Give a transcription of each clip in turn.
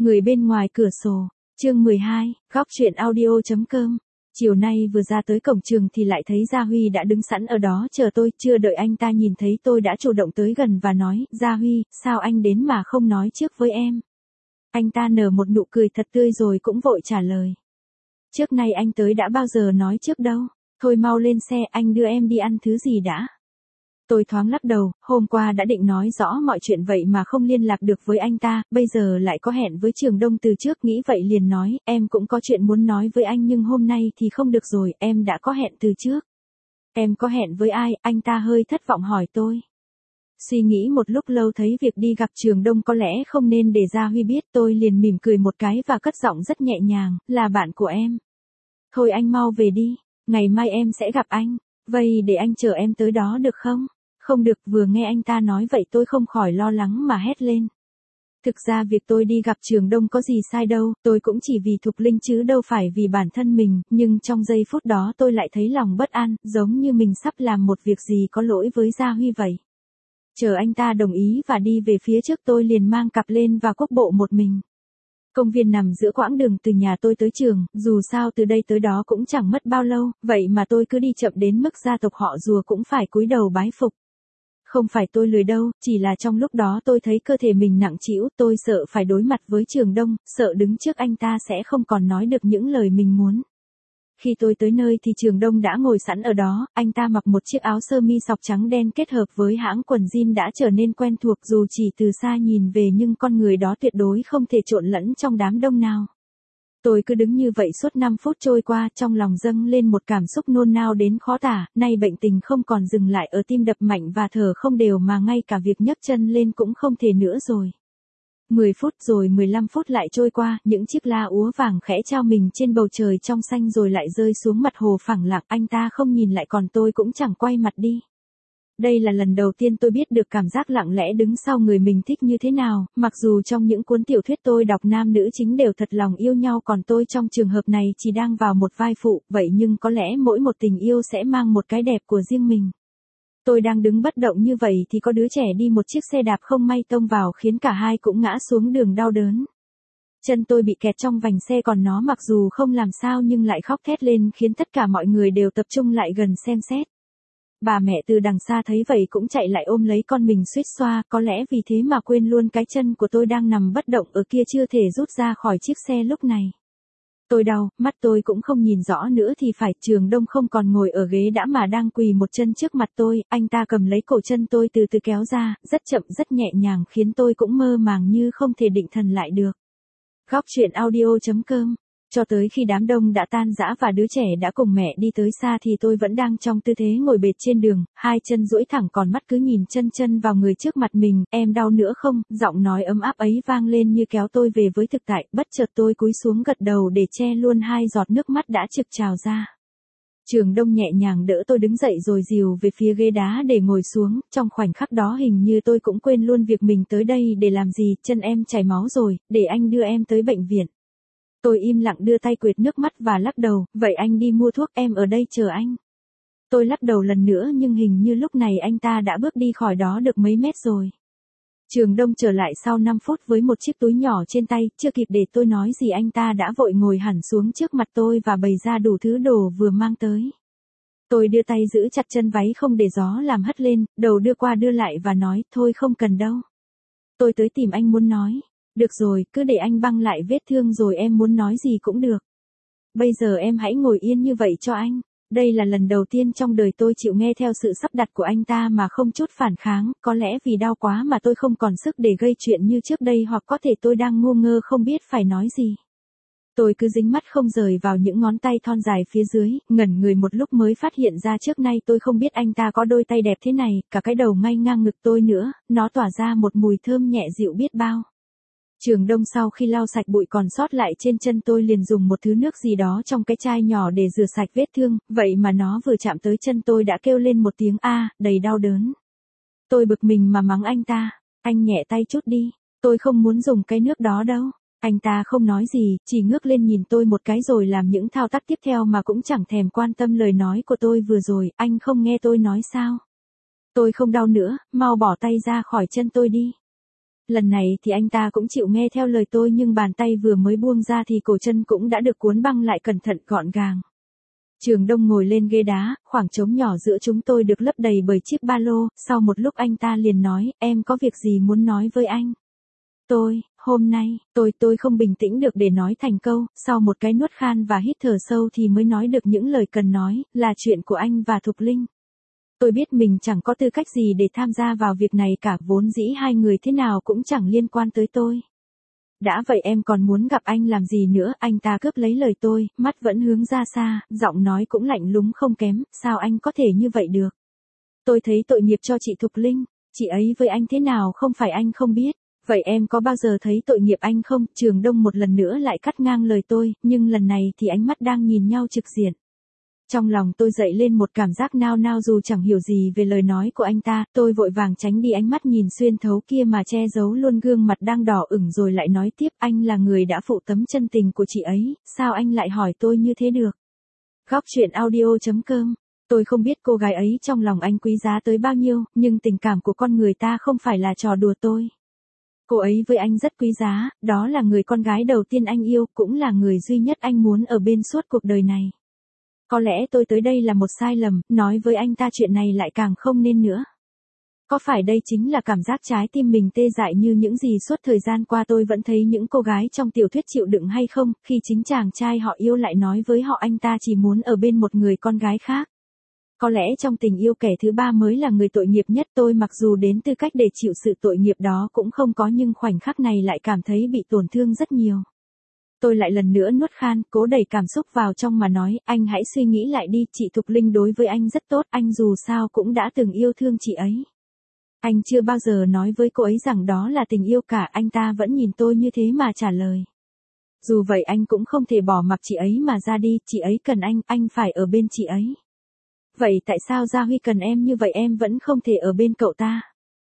Người bên ngoài cửa sổ, chương 12, góc truyện audio.com. Chiều nay vừa ra tới cổng trường thì lại thấy Gia Huy đã đứng sẵn ở đó chờ tôi, chưa đợi anh ta nhìn thấy tôi đã chủ động tới gần và nói, Gia Huy, sao anh đến mà không nói trước với em? Anh ta nở một nụ cười thật tươi rồi cũng vội trả lời. Trước nay anh tới đã bao giờ nói trước đâu, thôi mau lên xe anh đưa em đi ăn thứ gì đã. Tôi thoáng lắc đầu, hôm qua đã định nói rõ mọi chuyện vậy mà không liên lạc được với anh ta, bây giờ lại có hẹn với Trường Đông từ trước, nghĩ vậy liền nói, em cũng có chuyện muốn nói với anh nhưng hôm nay thì không được rồi, em đã có hẹn từ trước. Em có hẹn với ai? Anh ta hơi thất vọng hỏi tôi. Suy nghĩ một lúc lâu thấy việc đi gặp Trường Đông có lẽ không nên để Gia Huy biết, tôi liền mỉm cười một cái và cất giọng rất nhẹ nhàng, là bạn của em. Thôi anh mau về đi, ngày mai em sẽ gặp anh, vậy để anh chở em tới đó được không? Không được, vừa nghe anh ta nói vậy tôi không khỏi lo lắng mà hét lên. Thực ra việc tôi đi gặp Trường Đông có gì sai đâu, tôi cũng chỉ vì Thục Linh chứ đâu phải vì bản thân mình, nhưng trong giây phút đó tôi lại thấy lòng bất an, giống như mình sắp làm một việc gì có lỗi với Gia Huy vậy. Chờ anh ta đồng ý và đi về phía trước tôi liền mang cặp lên và quốc bộ một mình. Công viên nằm giữa quãng đường từ nhà tôi tới trường, dù sao từ đây tới đó cũng chẳng mất bao lâu, vậy mà tôi cứ đi chậm đến mức gia tộc họ Rùa cũng phải cúi đầu bái phục. Không phải tôi lười đâu, chỉ là trong lúc đó tôi thấy cơ thể mình nặng trĩu, tôi sợ phải đối mặt với Trường Đông, sợ đứng trước anh ta sẽ không còn nói được những lời mình muốn. Khi tôi tới nơi thì Trường Đông đã ngồi sẵn ở đó, anh ta mặc một chiếc áo sơ mi sọc trắng đen kết hợp với hãng quần jean đã trở nên quen thuộc, dù chỉ từ xa nhìn về nhưng con người đó tuyệt đối không thể trộn lẫn trong đám đông nào. Tôi cứ đứng như vậy suốt 5 phút trôi qua, trong lòng dâng lên một cảm xúc nôn nao đến khó tả, nay bệnh tình không còn dừng lại ở tim đập mạnh và thở không đều mà ngay cả việc nhấc chân lên cũng không thể nữa rồi. 10 phút rồi 15 phút lại trôi qua, những chiếc la úa vàng khẽ trao mình trên bầu trời trong xanh rồi lại rơi xuống mặt hồ phẳng lặng, anh ta không nhìn lại còn tôi cũng chẳng quay mặt đi. Đây là lần đầu tiên tôi biết được cảm giác lặng lẽ đứng sau người mình thích như thế nào, mặc dù trong những cuốn tiểu thuyết tôi đọc nam nữ chính đều thật lòng yêu nhau còn tôi trong trường hợp này chỉ đang vào một vai phụ, vậy nhưng có lẽ mỗi một tình yêu sẽ mang một cái đẹp của riêng mình. Tôi đang đứng bất động như vậy thì có đứa trẻ đi một chiếc xe đạp không may tông vào khiến cả hai cũng ngã xuống đường đau đớn. Chân tôi bị kẹt trong vành xe còn nó mặc dù không làm sao nhưng lại khóc thét lên khiến tất cả mọi người đều tập trung lại gần xem xét. Bà mẹ từ đằng xa thấy vậy cũng chạy lại ôm lấy con mình suýt xoa, có lẽ vì thế mà quên luôn cái chân của tôi đang nằm bất động ở kia chưa thể rút ra khỏi chiếc xe lúc này. Tôi đau, mắt tôi cũng không nhìn rõ nữa thì phải, Trường Đông không còn ngồi ở ghế đã mà đang quỳ một chân trước mặt tôi, anh ta cầm lấy cổ chân tôi từ từ kéo ra, rất chậm rất nhẹ nhàng khiến tôi cũng mơ màng như không thể định thần lại được. Góc truyện audio.com. Cho tới khi đám đông đã tan rã và đứa trẻ đã cùng mẹ đi tới xa thì tôi vẫn đang trong tư thế ngồi bệt trên đường, hai chân duỗi thẳng còn mắt cứ nhìn chân vào người trước mặt mình, em đau nữa không, giọng nói ấm áp ấy vang lên như kéo tôi về với thực tại, bất chợt tôi cúi xuống gật đầu để che luôn hai giọt nước mắt đã trực trào ra. Trường Đông nhẹ nhàng đỡ tôi đứng dậy rồi dìu về phía ghế đá để ngồi xuống, trong khoảnh khắc đó hình như tôi cũng quên luôn việc mình tới đây để làm gì, chân em chảy máu rồi, để anh đưa em tới bệnh viện. Tôi im lặng đưa tay quệt nước mắt và lắc đầu, vậy anh đi mua thuốc, em ở đây chờ anh. Tôi lắc đầu lần nữa nhưng hình như lúc này anh ta đã bước đi khỏi đó được mấy mét rồi. Trường Đông trở lại sau 5 phút với một chiếc túi nhỏ trên tay, chưa kịp để tôi nói gì anh ta đã vội ngồi hẳn xuống trước mặt tôi và bày ra đủ thứ đồ vừa mang tới. Tôi đưa tay giữ chặt chân váy không để gió làm hất lên, đầu đưa qua đưa lại và nói, thôi không cần đâu. Tôi tới tìm anh muốn nói. Được rồi, cứ để anh băng lại vết thương rồi em muốn nói gì cũng được. Bây giờ em hãy ngồi yên như vậy cho anh. Đây là lần đầu tiên trong đời tôi chịu nghe theo sự sắp đặt của anh ta mà không chút phản kháng, có lẽ vì đau quá mà tôi không còn sức để gây chuyện như trước đây hoặc có thể tôi đang ngu ngơ không biết phải nói gì. Tôi cứ dính mắt không rời vào những ngón tay thon dài phía dưới, ngẩn người một lúc mới phát hiện ra trước nay tôi không biết anh ta có đôi tay đẹp thế này, cả cái đầu ngay ngang ngực tôi nữa, nó tỏa ra một mùi thơm nhẹ dịu biết bao. Trường Đông sau khi lau sạch bụi còn sót lại trên chân tôi liền dùng một thứ nước gì đó trong cái chai nhỏ để rửa sạch vết thương, vậy mà nó vừa chạm tới chân tôi đã kêu lên một tiếng a, đầy đau đớn. Tôi bực mình mà mắng anh ta, anh nhẹ tay chút đi, tôi không muốn dùng cái nước đó đâu. Anh ta không nói gì, chỉ ngước lên nhìn tôi một cái rồi làm những thao tác tiếp theo mà cũng chẳng thèm quan tâm lời nói của tôi vừa rồi, anh không nghe tôi nói sao? Tôi không đau nữa, mau bỏ tay ra khỏi chân tôi đi. Lần này thì anh ta cũng chịu nghe theo lời tôi nhưng bàn tay vừa mới buông ra thì cổ chân cũng đã được cuốn băng lại cẩn thận gọn gàng. Trường Đông ngồi lên ghế đá, khoảng trống nhỏ giữa chúng tôi được lấp đầy bởi chiếc ba lô, sau một lúc anh ta liền nói, em có việc gì muốn nói với anh? Hôm nay, tôi không bình tĩnh được để nói thành câu, sau một cái nuốt khan và hít thở sâu thì mới nói được những lời cần nói, là chuyện của anh và Thục Linh. Tôi biết mình chẳng có tư cách gì để tham gia vào việc này cả, vốn dĩ hai người thế nào cũng chẳng liên quan tới tôi. Đã vậy em còn muốn gặp anh làm gì nữa, anh ta cướp lấy lời tôi, mắt vẫn hướng ra xa, giọng nói cũng lạnh lùng không kém, sao anh có thể như vậy được? Tôi thấy tội nghiệp cho chị Thục Linh, chị ấy với anh thế nào không phải anh không biết. Vậy em có bao giờ thấy tội nghiệp anh không? Trường Đông một lần nữa lại cắt ngang lời tôi, nhưng lần này thì ánh mắt đang nhìn nhau trực diện. Trong lòng tôi dậy lên một cảm giác nao nao dù chẳng hiểu gì về lời nói của anh ta, tôi vội vàng tránh đi ánh mắt nhìn xuyên thấu kia mà che giấu luôn gương mặt đang đỏ ửng rồi lại nói tiếp, anh là người đã phụ tấm chân tình của chị ấy, sao anh lại hỏi tôi như thế được? Góc truyện audio.com. Tôi không biết cô gái ấy trong lòng anh quý giá tới bao nhiêu, nhưng tình cảm của con người ta không phải là trò đùa tôi. Cô ấy với anh rất quý giá, đó là người con gái đầu tiên anh yêu, cũng là người duy nhất anh muốn ở bên suốt cuộc đời này. Có lẽ tôi tới đây là một sai lầm, nói với anh ta chuyện này lại càng không nên nữa. Có phải đây chính là cảm giác trái tim mình tê dại như những gì suốt thời gian qua tôi vẫn thấy những cô gái trong tiểu thuyết chịu đựng hay không, khi chính chàng trai họ yêu lại nói với họ anh ta chỉ muốn ở bên một người con gái khác. Có lẽ trong tình yêu kẻ thứ ba mới là người tội nghiệp nhất, tôi mặc dù đến tư cách để chịu sự tội nghiệp đó cũng không có nhưng khoảnh khắc này lại cảm thấy bị tổn thương rất nhiều. Tôi lại lần nữa nuốt khan, cố đẩy cảm xúc vào trong mà nói, anh hãy suy nghĩ lại đi, chị Thục Linh đối với anh rất tốt, anh dù sao cũng đã từng yêu thương chị ấy. Anh chưa bao giờ nói với cô ấy rằng đó là tình yêu cả, anh ta vẫn nhìn tôi như thế mà trả lời. Dù vậy anh cũng không thể bỏ mặc chị ấy mà ra đi, chị ấy cần anh phải ở bên chị ấy. Vậy tại sao Gia Huy cần em như vậy em vẫn không thể ở bên cậu ta?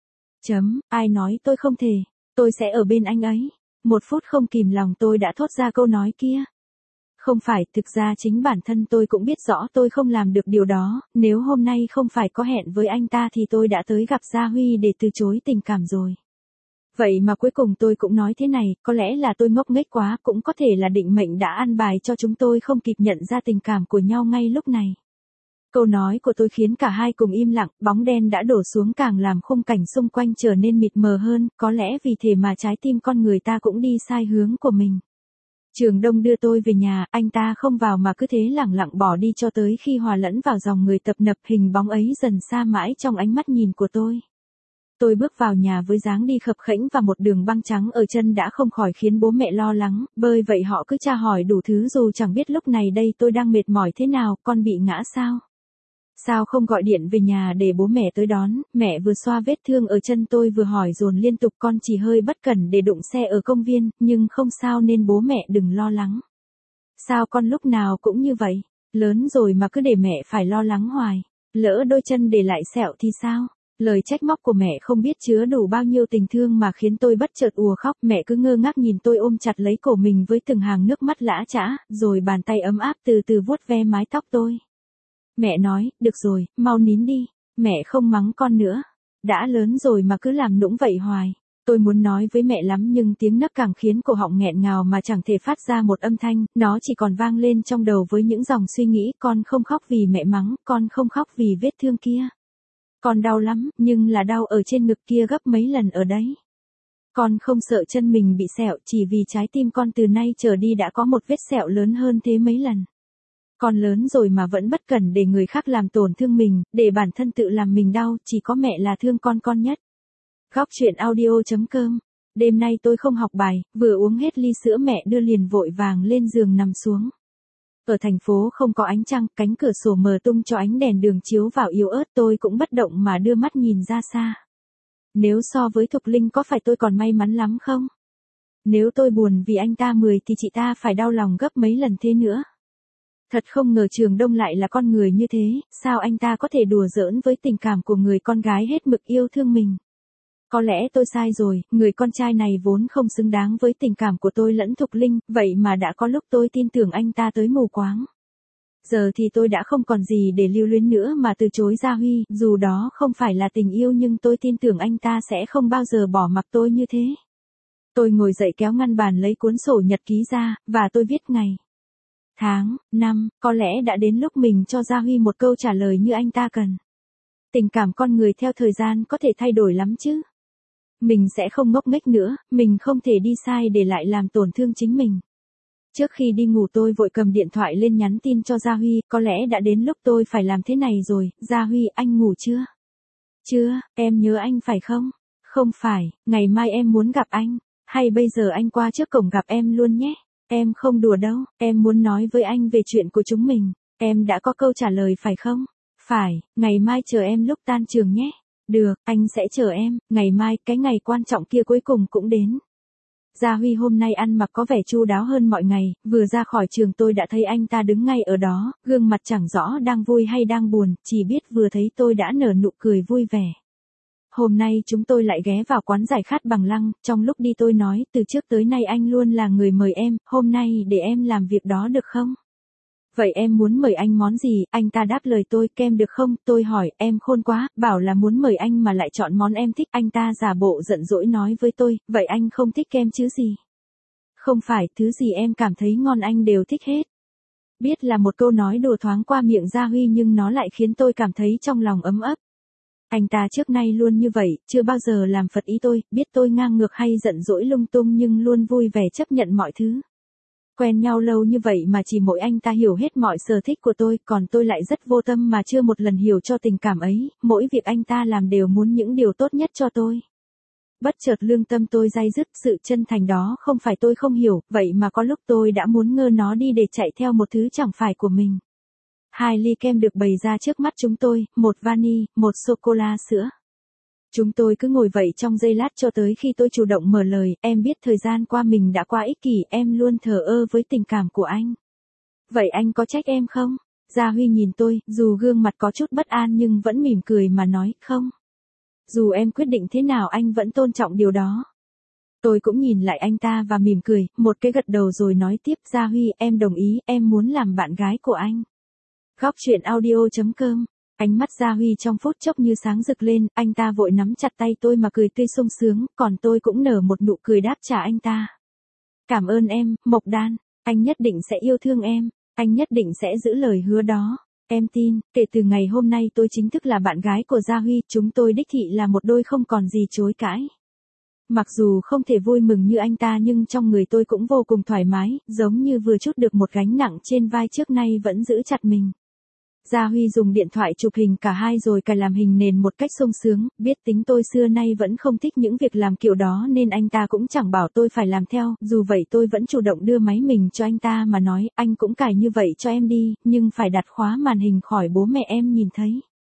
Ai nói tôi không thể, tôi sẽ ở bên anh ấy. Một phút không kìm lòng tôi đã thốt ra câu nói kia. Không phải, thực ra chính bản thân tôi cũng biết rõ tôi không làm được điều đó, nếu hôm nay không phải có hẹn với anh ta thì tôi đã tới gặp Gia Huy để từ chối tình cảm rồi. Vậy mà cuối cùng tôi cũng nói thế này, có lẽ là tôi ngốc nghếch quá, cũng có thể là định mệnh đã an bài cho chúng tôi không kịp nhận ra tình cảm của nhau ngay lúc này. Câu nói của tôi khiến cả hai cùng im lặng, bóng đen đã đổ xuống càng làm khung cảnh xung quanh trở nên mịt mờ hơn, có lẽ vì thế mà trái tim con người ta cũng đi sai hướng của mình. Trường Đông đưa tôi về nhà, anh ta không vào mà cứ thế lẳng lặng bỏ đi cho tới khi hòa lẫn vào dòng người tập nập, hình bóng ấy dần xa mãi trong ánh mắt nhìn của tôi. Tôi bước vào nhà với dáng đi khập khẽnh và một đường băng trắng ở chân đã không khỏi khiến bố mẹ lo lắng, bởi vậy họ cứ tra hỏi đủ thứ dù chẳng biết lúc này đây tôi đang mệt mỏi thế nào, con bị ngã sao? Sao không gọi điện về nhà để bố mẹ tới đón, mẹ vừa xoa vết thương ở chân tôi vừa hỏi dồn liên tục con chỉ hơi bất cẩn để đụng xe ở công viên, nhưng không sao nên bố mẹ đừng lo lắng. Sao con lúc nào cũng như vậy, lớn rồi mà cứ để mẹ phải lo lắng hoài, lỡ đôi chân để lại sẹo thì sao? Lời trách móc của mẹ không biết chứa đủ bao nhiêu tình thương mà khiến tôi bất chợt ùa khóc, mẹ cứ ngơ ngác nhìn tôi ôm chặt lấy cổ mình với từng hàng nước mắt lã chã, rồi bàn tay ấm áp từ từ vuốt ve mái tóc tôi. Mẹ nói, được rồi, mau nín đi, mẹ không mắng con nữa. Đã lớn rồi mà cứ làm nũng vậy hoài. Tôi muốn nói với mẹ lắm nhưng tiếng nấc càng khiến cổ họng nghẹn ngào mà chẳng thể phát ra một âm thanh, nó chỉ còn vang lên trong đầu với những dòng suy nghĩ, con không khóc vì mẹ mắng, con không khóc vì vết thương kia. Con đau lắm, nhưng là đau ở trên ngực kia gấp mấy lần ở đấy. Con không sợ chân mình bị sẹo chỉ vì trái tim con từ nay trở đi đã có một vết sẹo lớn hơn thế mấy lần. Con lớn rồi mà vẫn bất cẩn để người khác làm tổn thương mình, để bản thân tự làm mình đau, chỉ có mẹ là thương con nhất. Góc truyện audio.com. Đêm nay tôi không học bài, vừa uống hết ly sữa mẹ đưa liền vội vàng lên giường nằm xuống. Ở thành phố không có ánh trăng, cánh cửa sổ mờ tung cho ánh đèn đường chiếu vào yếu ớt, tôi cũng bất động mà đưa mắt nhìn ra xa. Nếu so với Thục Linh có phải tôi còn may mắn lắm không? Nếu tôi buồn vì anh ta 10 thì chị ta phải đau lòng gấp mấy lần thế nữa. Thật không ngờ Trường Đông lại là con người như thế, sao anh ta có thể đùa giỡn với tình cảm của người con gái hết mực yêu thương mình. Có lẽ tôi sai rồi, người con trai này vốn không xứng đáng với tình cảm của tôi lẫn Thục Linh, vậy mà đã có lúc tôi tin tưởng anh ta tới mù quáng. Giờ thì tôi đã không còn gì để lưu luyến nữa mà từ chối Gia Huy, dù đó không phải là tình yêu nhưng tôi tin tưởng anh ta sẽ không bao giờ bỏ mặc tôi như thế. Tôi ngồi dậy kéo ngăn bàn lấy cuốn sổ nhật ký ra, và tôi viết ngày, tháng, năm, có lẽ đã đến lúc mình cho Gia Huy một câu trả lời như anh ta cần. Tình cảm con người theo thời gian có thể thay đổi lắm chứ. Mình sẽ không ngốc nghếch nữa, mình không thể đi sai để lại làm tổn thương chính mình. Trước khi đi ngủ tôi vội cầm điện thoại lên nhắn tin cho Gia Huy, có lẽ đã đến lúc tôi phải làm thế này rồi. Gia Huy, anh ngủ chưa? Chưa, em nhớ anh phải không? Không phải, ngày mai em muốn gặp anh. Hay bây giờ anh qua trước cổng gặp em luôn nhé. Em không đùa đâu, em muốn nói với anh về chuyện của chúng mình. Em đã có câu trả lời phải không? Phải, ngày mai chờ em lúc tan trường nhé. Được, anh sẽ chờ em, ngày mai, cái ngày quan trọng kia cuối cùng cũng đến. Gia Huy hôm nay ăn mặc có vẻ chu đáo hơn mọi ngày, vừa ra khỏi trường tôi đã thấy anh ta đứng ngay ở đó, gương mặt chẳng rõ đang vui hay đang buồn, chỉ biết vừa thấy tôi đã nở nụ cười vui vẻ. Hôm nay chúng tôi lại ghé vào quán giải khát Bằng Lăng, trong lúc đi tôi nói, từ trước tới nay anh luôn là người mời em, hôm nay để em làm việc đó được không? Vậy em muốn mời anh món gì? Anh ta đáp lời tôi, kem được không? Tôi hỏi, em khôn quá, bảo là muốn mời anh mà lại chọn món em thích. Anh ta giả bộ giận dỗi nói với tôi, vậy anh không thích kem chứ gì? Không phải, thứ gì em cảm thấy ngon anh đều thích hết. Biết là một câu nói đùa thoáng qua miệng Gia Huy nhưng nó lại khiến tôi cảm thấy trong lòng ấm ấp. Anh ta trước nay luôn như vậy, chưa bao giờ làm phật ý tôi, biết tôi ngang ngược hay giận dỗi lung tung nhưng luôn vui vẻ chấp nhận mọi thứ. Quen nhau lâu như vậy mà chỉ mỗi anh ta hiểu hết mọi sở thích của tôi, còn tôi lại rất vô tâm mà chưa một lần hiểu cho tình cảm ấy, mỗi việc anh ta làm đều muốn những điều tốt nhất cho tôi. Bất chợt lương tâm tôi day dứt, sự chân thành đó không phải tôi không hiểu, vậy mà có lúc tôi đã muốn ngơ nó đi để chạy theo một thứ chẳng phải của mình. 2 ly kem được bày ra trước mắt chúng tôi, 1 vani, 1 sô-cô-la sữa. Chúng tôi cứ ngồi vậy trong giây lát cho tới khi tôi chủ động mở lời, em biết thời gian qua mình đã qua ích kỷ, em luôn thờ ơ với tình cảm của anh. Vậy anh có trách em không? Gia Huy nhìn tôi, dù gương mặt có chút bất an nhưng vẫn mỉm cười mà nói, không. Dù em quyết định thế nào anh vẫn tôn trọng điều đó. Tôi cũng nhìn lại anh ta và mỉm cười, một cái gật đầu rồi nói tiếp, Gia Huy, em đồng ý, em muốn làm bạn gái của anh. Góc truyện audio.com. Ánh mắt Gia Huy trong phút chốc như sáng rực lên, anh ta vội nắm chặt tay tôi mà cười tươi sung sướng, còn tôi cũng nở một nụ cười đáp trả anh ta. Cảm ơn em, Mộc Đan, anh nhất định sẽ yêu thương em, anh nhất định sẽ giữ lời hứa đó. Em tin, kể từ ngày hôm nay tôi chính thức là bạn gái của Gia Huy, chúng tôi đích thị là một đôi không còn gì chối cãi. Mặc dù không thể vui mừng như anh ta nhưng trong người tôi cũng vô cùng thoải mái, giống như vừa trút được một gánh nặng trên vai trước nay vẫn giữ chặt mình. Gia Huy dùng điện thoại chụp hình cả hai rồi cài làm hình nền một cách sung sướng, biết tính tôi xưa nay vẫn không thích những việc làm kiểu đó nên anh ta cũng chẳng bảo tôi phải làm theo, dù vậy tôi vẫn chủ động đưa máy mình cho anh ta mà nói, anh cũng cài như vậy cho em đi, nhưng phải đặt khóa màn hình khỏi bố mẹ em nhìn thấy.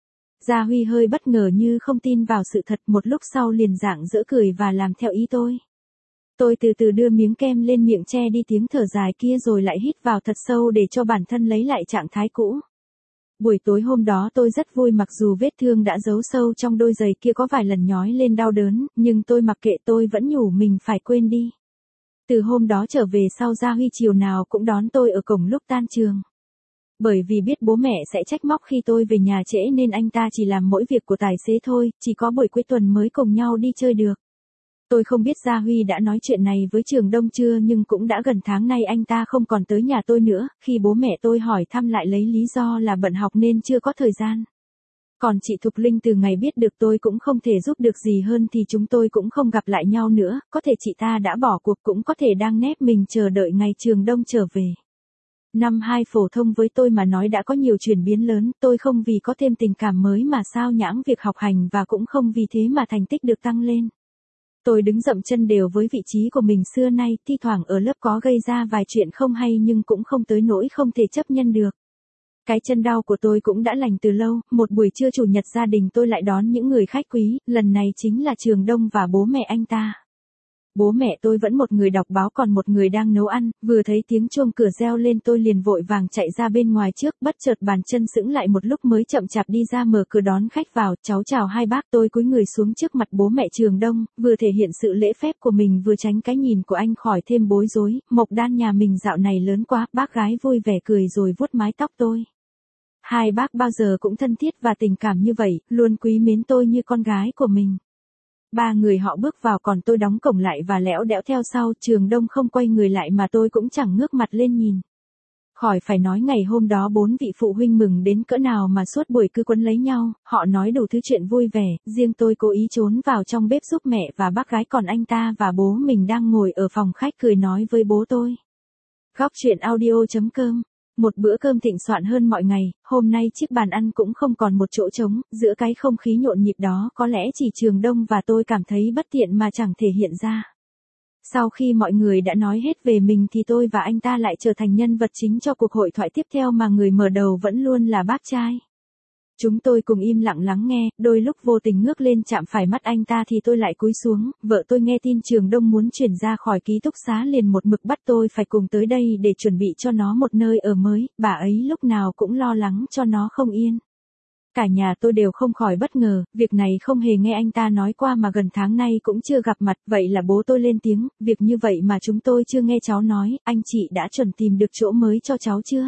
Gia Huy hơi bất ngờ như không tin vào sự thật, một lúc sau liền rạng rỡ cười và làm theo ý tôi. Tôi từ từ đưa miếng kem lên miệng che đi tiếng thở dài kia rồi lại hít vào thật sâu để cho bản thân lấy lại trạng thái cũ. Buổi tối hôm đó tôi rất vui mặc dù vết thương đã giấu sâu trong đôi giày kia có vài lần nhói lên đau đớn, nhưng tôi mặc kệ, tôi vẫn nhủ mình phải quên đi. Từ hôm đó trở về sau Gia Huy chiều nào cũng đón tôi ở cổng lúc tan trường. Bởi vì biết bố mẹ sẽ trách móc khi tôi về nhà trễ nên anh ta chỉ làm mỗi việc của tài xế thôi, chỉ có buổi cuối tuần mới cùng nhau đi chơi được. Tôi không biết Gia Huy đã nói chuyện này với Trường Đông chưa nhưng cũng đã gần tháng nay anh ta không còn tới nhà tôi nữa, khi bố mẹ tôi hỏi thăm lại lấy lý do là bận học nên chưa có thời gian. Còn chị Thục Linh từ ngày biết được tôi cũng không thể giúp được gì hơn thì chúng tôi cũng không gặp lại nhau nữa, có thể chị ta đã bỏ cuộc cũng có thể đang nép mình chờ đợi ngày Trường Đông trở về. Năm 2 phổ thông với tôi mà nói đã có nhiều chuyển biến lớn, tôi không vì có thêm tình cảm mới mà sao nhãng việc học hành và cũng không vì thế mà thành tích được tăng lên. Tôi đứng dậm chân đều với vị trí của mình xưa nay, thi thoảng ở lớp có gây ra vài chuyện không hay nhưng cũng không tới nỗi không thể chấp nhận được. Cái chân đau của tôi cũng đã lành từ lâu, một buổi trưa chủ nhật gia đình tôi lại đón những người khách quý, lần này chính là Trường Đông và bố mẹ anh ta. Bố mẹ tôi vẫn một người đọc báo còn một người đang nấu ăn, vừa thấy tiếng chuông cửa reo lên tôi liền vội vàng chạy ra bên ngoài trước, bất chợt bàn chân sững lại một lúc mới chậm chạp đi ra mở cửa đón khách vào, cháu chào hai bác. Tôi cúi người xuống trước mặt bố mẹ Trường Đông, vừa thể hiện sự lễ phép của mình vừa tránh cái nhìn của anh khỏi thêm bối rối. Mộc Đan nhà mình dạo này lớn quá, bác gái vui vẻ cười rồi vuốt mái tóc tôi. Hai bác bao giờ cũng thân thiết và tình cảm như vậy, luôn quý mến tôi như con gái của mình. Ba người họ bước vào còn tôi đóng cổng lại và lẽo đẽo theo sau. Trường Đông không quay người lại mà tôi cũng chẳng ngước mặt lên nhìn. Khỏi phải nói ngày hôm đó bốn vị phụ huynh mừng đến cỡ nào mà suốt buổi cứ quấn lấy nhau, họ nói đủ thứ chuyện vui vẻ, riêng tôi cố ý trốn vào trong bếp giúp mẹ và bác gái, còn anh ta và bố mình đang ngồi ở phòng khách cười nói với bố tôi. Góc truyện audio.com. Một bữa cơm thịnh soạn hơn mọi ngày, hôm nay chiếc bàn ăn cũng không còn một chỗ trống, giữa cái không khí nhộn nhịp đó có lẽ chỉ Trường Đông và tôi cảm thấy bất tiện mà chẳng thể hiện ra. Sau khi mọi người đã nói hết về mình thì tôi và anh ta lại trở thành nhân vật chính cho cuộc hội thoại tiếp theo mà người mở đầu vẫn luôn là bác trai. Chúng tôi cùng im lặng lắng nghe, đôi lúc vô tình ngước lên chạm phải mắt anh ta thì tôi lại cúi xuống. Vợ tôi nghe tin Trường Đông muốn chuyển ra khỏi ký túc xá liền một mực bắt tôi phải cùng tới đây để chuẩn bị cho nó một nơi ở mới, bà ấy lúc nào cũng lo lắng cho nó không yên. Cả nhà tôi đều không khỏi bất ngờ, việc này không hề nghe anh ta nói qua mà gần tháng nay cũng chưa gặp mặt. Vậy là bố tôi lên tiếng, việc như vậy mà chúng tôi chưa nghe cháu nói, anh chị đã chuẩn tìm được chỗ mới cho cháu chưa?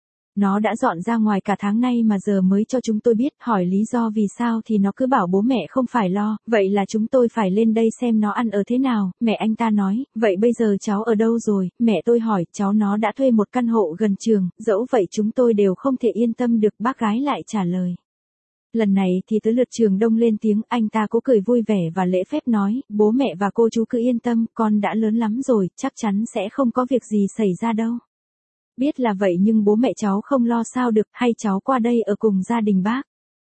Nó đã dọn ra ngoài cả tháng nay mà giờ mới cho chúng tôi biết, hỏi lý do vì sao thì nó cứ bảo bố mẹ không phải lo, vậy là chúng tôi phải lên đây xem nó ăn ở thế nào. Mẹ anh ta nói, vậy bây giờ cháu ở đâu rồi? Mẹ tôi hỏi, cháu nó đã thuê một căn hộ gần trường, dẫu vậy chúng tôi đều không thể yên tâm được. Bác gái lại trả lời. Lần này thì tới lượt Trường Đông lên tiếng, anh ta cố cười vui vẻ và lễ phép nói, bố mẹ và cô chú cứ yên tâm, con đã lớn lắm rồi, chắc chắn sẽ không có việc gì xảy ra đâu. Biết là vậy nhưng bố mẹ cháu không lo sao được, hay cháu qua đây ở cùng gia đình bác.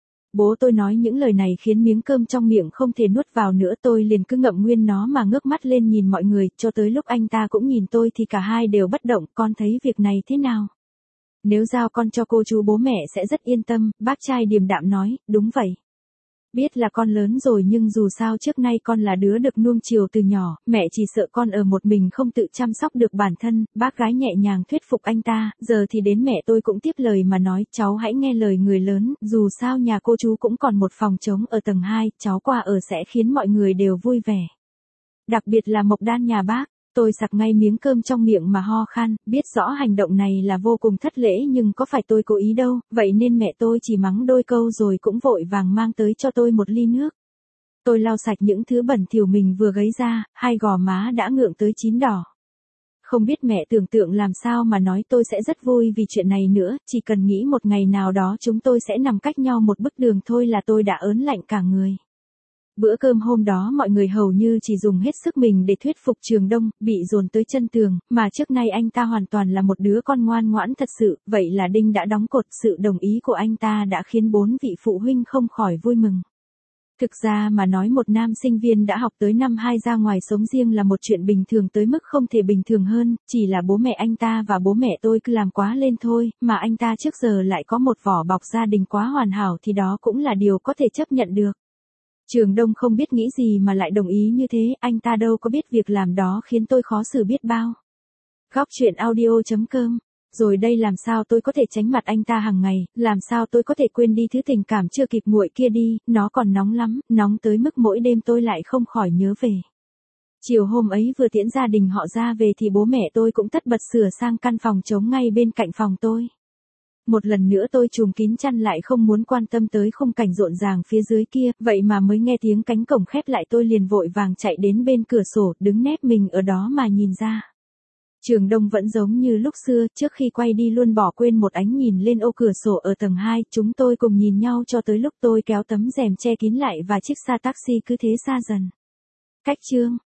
Bố tôi nói những lời này khiến miếng cơm trong miệng không thể nuốt vào nữa, tôi liền cứ ngậm nguyên nó mà ngước mắt lên nhìn mọi người, cho tới lúc anh ta cũng nhìn tôi thì cả hai đều bất động. Con thấy việc này thế nào? Nếu giao con cho cô chú bố mẹ sẽ rất yên tâm, bác trai điềm đạm nói, đúng vậy. Biết là con lớn rồi nhưng dù sao trước nay con là đứa được nuông chiều từ nhỏ, mẹ chỉ sợ con ở một mình không tự chăm sóc được bản thân. Bác gái nhẹ nhàng thuyết phục anh ta, giờ thì đến mẹ tôi cũng tiếp lời mà nói, cháu hãy nghe lời người lớn, dù sao nhà cô chú cũng còn một phòng trống ở tầng 2, cháu qua ở sẽ khiến mọi người đều vui vẻ. Đặc biệt là Mộc Đan nhà bác. Tôi sặc ngay miếng cơm trong miệng mà ho khan, biết rõ hành động này là vô cùng thất lễ nhưng có phải tôi cố ý đâu, vậy nên mẹ tôi chỉ mắng đôi câu rồi cũng vội vàng mang tới cho tôi một ly nước. Tôi lau sạch những thứ bẩn thỉu mình vừa gấy ra, hai gò má đã ngượng tới chín đỏ. Không biết mẹ tưởng tượng làm sao mà nói tôi sẽ rất vui vì chuyện này nữa, chỉ cần nghĩ một ngày nào đó chúng tôi sẽ nằm cách nhau một bức đường thôi là tôi đã ớn lạnh cả người. Bữa cơm hôm đó mọi người hầu như chỉ dùng hết sức mình để thuyết phục Trường Đông, bị dồn tới chân tường, mà trước nay anh ta hoàn toàn là một đứa con ngoan ngoãn thật sự, vậy là đinh đã đóng cột. Sự đồng ý của anh ta đã khiến bốn vị phụ huynh không khỏi vui mừng. Thực ra mà nói một nam sinh viên đã học tới năm 2 ra ngoài sống riêng là một chuyện bình thường tới mức không thể bình thường hơn, chỉ là bố mẹ anh ta và bố mẹ tôi cứ làm quá lên thôi, mà anh ta trước giờ lại có một vỏ bọc gia đình quá hoàn hảo thì đó cũng là điều có thể chấp nhận được. Trường Đông không biết nghĩ gì mà lại đồng ý như thế, anh ta đâu có biết việc làm đó khiến tôi khó xử biết bao. Góc truyện audio.com. Rồi đây làm sao tôi có thể tránh mặt anh ta hàng ngày, làm sao tôi có thể quên đi thứ tình cảm chưa kịp nguội kia đi, nó còn nóng lắm, nóng tới mức mỗi đêm tôi lại không khỏi nhớ về. Chiều hôm ấy vừa tiễn gia đình họ ra về thì bố mẹ tôi cũng tất bật sửa sang căn phòng trống ngay bên cạnh phòng tôi. Một lần nữa tôi trùm kín chăn lại không muốn quan tâm tới khung cảnh rộn ràng phía dưới kia, vậy mà mới nghe tiếng cánh cổng khép lại tôi liền vội vàng chạy đến bên cửa sổ, đứng nép mình ở đó mà nhìn ra. Trường Đông vẫn giống như lúc xưa, trước khi quay đi luôn bỏ quên một ánh nhìn lên ô cửa sổ ở tầng 2, chúng tôi cùng nhìn nhau cho tới lúc tôi kéo tấm rèm che kín lại và chiếc xa taxi cứ thế xa dần. Cách chương